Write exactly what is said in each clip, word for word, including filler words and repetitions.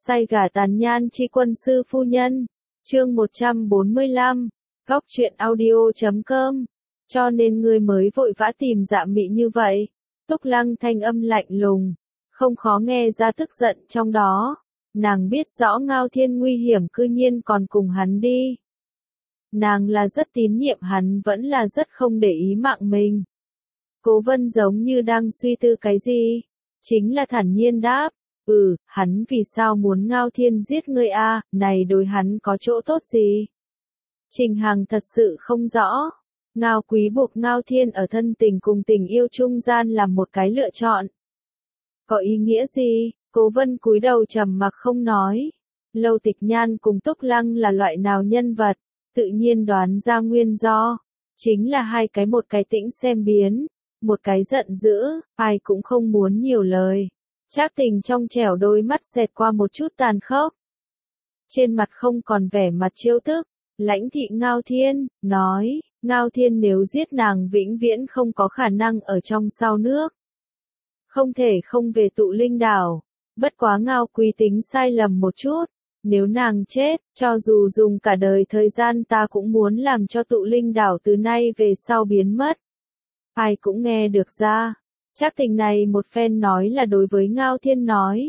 Say gà tàn nhan chi quân sư phu nhân. Chương một trăm bốn mươi lăm. Góc truyện audio chấm com. Cho nên ngươi mới vội vã tìm Dạ Mị như vậy. Túc Lăng thanh âm lạnh lùng, không khó nghe ra tức giận trong đó. Nàng biết rõ Ngao Thiên nguy hiểm cư nhiên còn cùng hắn đi. Nàng là rất tín nhiệm hắn, vẫn là rất không để ý mạng mình. Cố Vân giống như đang suy tư cái gì, chính là thản nhiên đáp, ừ, hắn vì sao muốn Ngao Thiên giết ngươi a, à, này đối hắn có chỗ tốt gì? Trình Hằng thật sự không rõ. Ngao Quý buộc Ngao Thiên ở thân tình cùng tình yêu trung gian làm một cái lựa chọn. Có ý nghĩa gì? Cố Vân cúi đầu trầm mặc không nói. Lâu Tịch Nhan cùng Túc Lăng là loại nào nhân vật, tự nhiên đoán ra nguyên do. Chính là hai cái, một cái tĩnh xem biến, một cái giận dữ, ai cũng không muốn nhiều lời. Trác Tình trong trẻo đôi mắt xẹt qua một chút tàn khốc. Trên mặt không còn vẻ mặt trêu tức, lãnh thị Ngao Thiên, nói, Ngao Thiên nếu giết nàng vĩnh viễn không có khả năng ở trong sao nước. Không thể không về Tụ Linh Đảo, bất quá Ngao Quý tính sai lầm một chút, nếu nàng chết, cho dù dùng cả đời thời gian ta cũng muốn làm cho Tụ Linh Đảo từ nay về sau biến mất. Ai cũng nghe được ra, Trác Tình này một phen nói là đối với Ngao Thiên nói.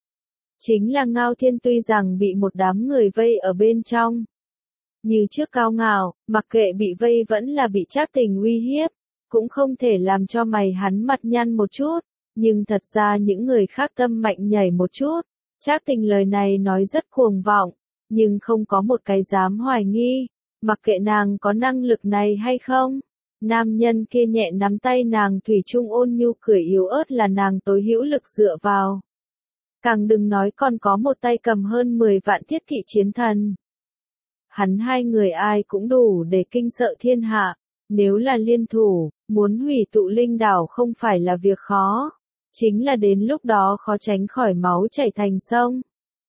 Chính là Ngao Thiên tuy rằng bị một đám người vây ở bên trong, như trước cao ngạo, mặc kệ bị vây vẫn là bị Trác Tình uy hiếp, cũng không thể làm cho mày hắn mặt nhăn một chút, nhưng thật ra những người khác tâm mạnh nhảy một chút. Trác Tình lời này nói rất cuồng vọng, nhưng không có một cái dám hoài nghi, mặc kệ nàng có năng lực này hay không. Nam nhân kia nhẹ nắm tay nàng, thủy chung ôn nhu cười yếu ớt là nàng tối hữu lực dựa vào. Càng đừng nói còn có một tay cầm hơn mười vạn thiết kỵ chiến thần. Hắn hai người ai cũng đủ để kinh sợ thiên hạ, nếu là liên thủ, muốn hủy Tụ Linh Đảo không phải là việc khó, chính là đến lúc đó khó tránh khỏi máu chảy thành sông.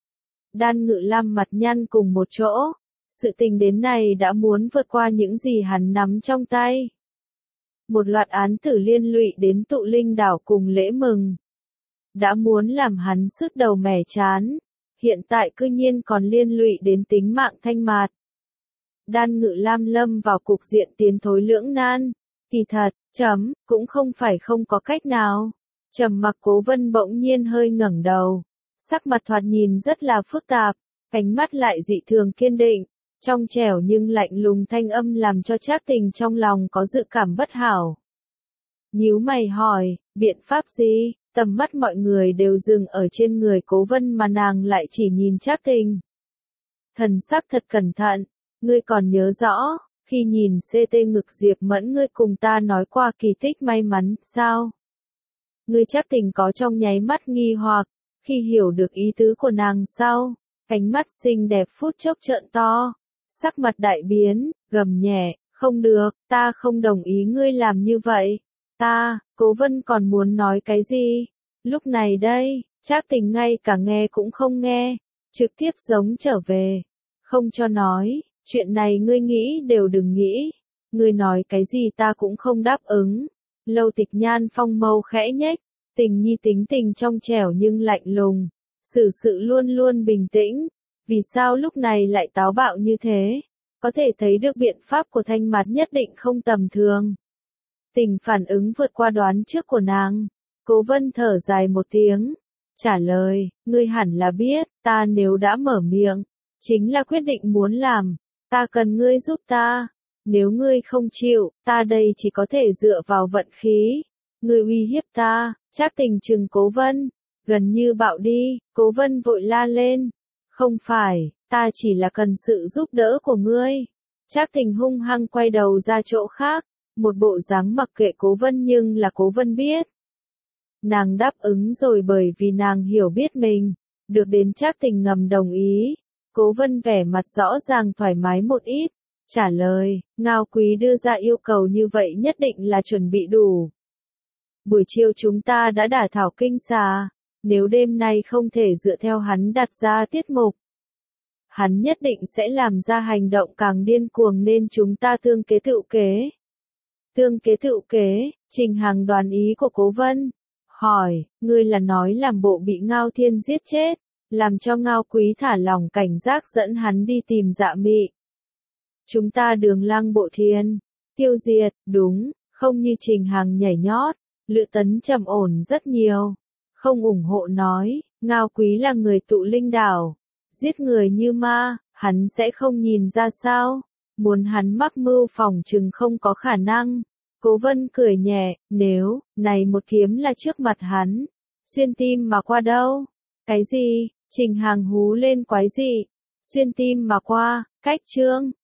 Đan Ngự Lam mặt nhăn cùng một chỗ, sự tình đến này đã muốn vượt qua những gì hắn nắm trong tay. Một loạt án tử liên lụy đến Tụ Linh Đảo cùng lễ mừng, đã muốn làm hắn sứt đầu mẻ chán, hiện tại cư nhiên còn liên lụy đến tính mạng Thanh Mạt. Đan Ngự Lam lâm vào cục diện tiến thối lưỡng nan, kỳ thật, chấm, cũng không phải không có cách nào. Trầm mặc Cố Vân bỗng nhiên hơi ngẩng đầu, sắc mặt thoạt nhìn rất là phức tạp, ánh mắt lại dị thường kiên định, trong trẻo nhưng lạnh lùng thanh âm làm cho Trác Tình trong lòng có dự cảm bất hảo. Nhíu mày hỏi, biện pháp gì? Tầm mắt mọi người đều dừng ở trên người Cố Vân mà nàng lại chỉ nhìn Trác Tình. Thần sắc thật cẩn thận, ngươi còn nhớ rõ, khi nhìn xê tê ngực Diệp Mẫn ngươi cùng ta nói qua kỳ tích may mắn, sao? Ngươi Trác Tình có trong nháy mắt nghi hoặc, khi hiểu được ý tứ của nàng sau, ánh mắt xinh đẹp phút chốc trợn to, sắc mặt đại biến, gầm nhẹ, không được, ta không đồng ý ngươi làm như vậy. Ta, Cố Vân còn muốn nói cái gì? Lúc này đây, Trác Tình ngay cả nghe cũng không nghe, trực tiếp giống trở về. Không cho nói, chuyện này ngươi nghĩ đều đừng nghĩ. Ngươi nói cái gì ta cũng không đáp ứng. Lâu Tịch Nhan phong mâu khẽ nhếch, Tình Nhi tính tình trong trẻo nhưng lạnh lùng, xử sự luôn luôn bình tĩnh. Vì sao lúc này lại táo bạo như thế? Có thể thấy được biện pháp của Thanh Mạt nhất định không tầm thường. Tình phản ứng vượt qua đoán trước của nàng. Cố Vân thở dài một tiếng, trả lời, ngươi hẳn là biết, ta nếu đã mở miệng, chính là quyết định muốn làm, ta cần ngươi giúp ta. Nếu ngươi không chịu, ta đây chỉ có thể dựa vào vận khí. Ngươi uy hiếp ta. Trác Tình trừng Cố Vân, gần như bạo đi. Cố Vân vội la lên, không phải, ta chỉ là cần sự giúp đỡ của ngươi. Trác Tình hung hăng quay đầu ra chỗ khác, một bộ dáng mặc kệ Cố Vân, nhưng là Cố Vân biết. Nàng đáp ứng rồi bởi vì nàng hiểu biết mình, được đến Trác Tình ngầm đồng ý. Cố Vân vẻ mặt rõ ràng thoải mái một ít, trả lời, Ngao Quý đưa ra yêu cầu như vậy nhất định là chuẩn bị đủ. Buổi chiều chúng ta đã đả thảo kinh xà, nếu đêm nay không thể dựa theo hắn đặt ra tiết mục, hắn nhất định sẽ làm ra hành động càng điên cuồng nên chúng ta tương kế tựu kế. Tương kế tựu kế, Trình Hằng đoán ý của Cố Vân, hỏi, ngươi là nói làm bộ bị Ngao Thiên giết chết, làm cho Ngao Quý thả lỏng cảnh giác dẫn hắn đi tìm Dạ Mị. Chúng ta Đường Lăng bộ thiên, tiêu diệt, đúng, không như Trình Hằng nhảy nhót, Lữ Tấn trầm ổn rất nhiều. Không ủng hộ nói, Ngao Quý là người tụ linh đảo, giết người như ma, hắn sẽ không nhìn ra sao, muốn hắn mắc mưu phòng chừng không có khả năng. Cố Vân cười nhẹ, nếu, này một kiếm là trước mặt hắn, xuyên tim mà qua đâu? Cái gì? Trình Hằng hú lên quái dị, xuyên tim mà qua, cách trương,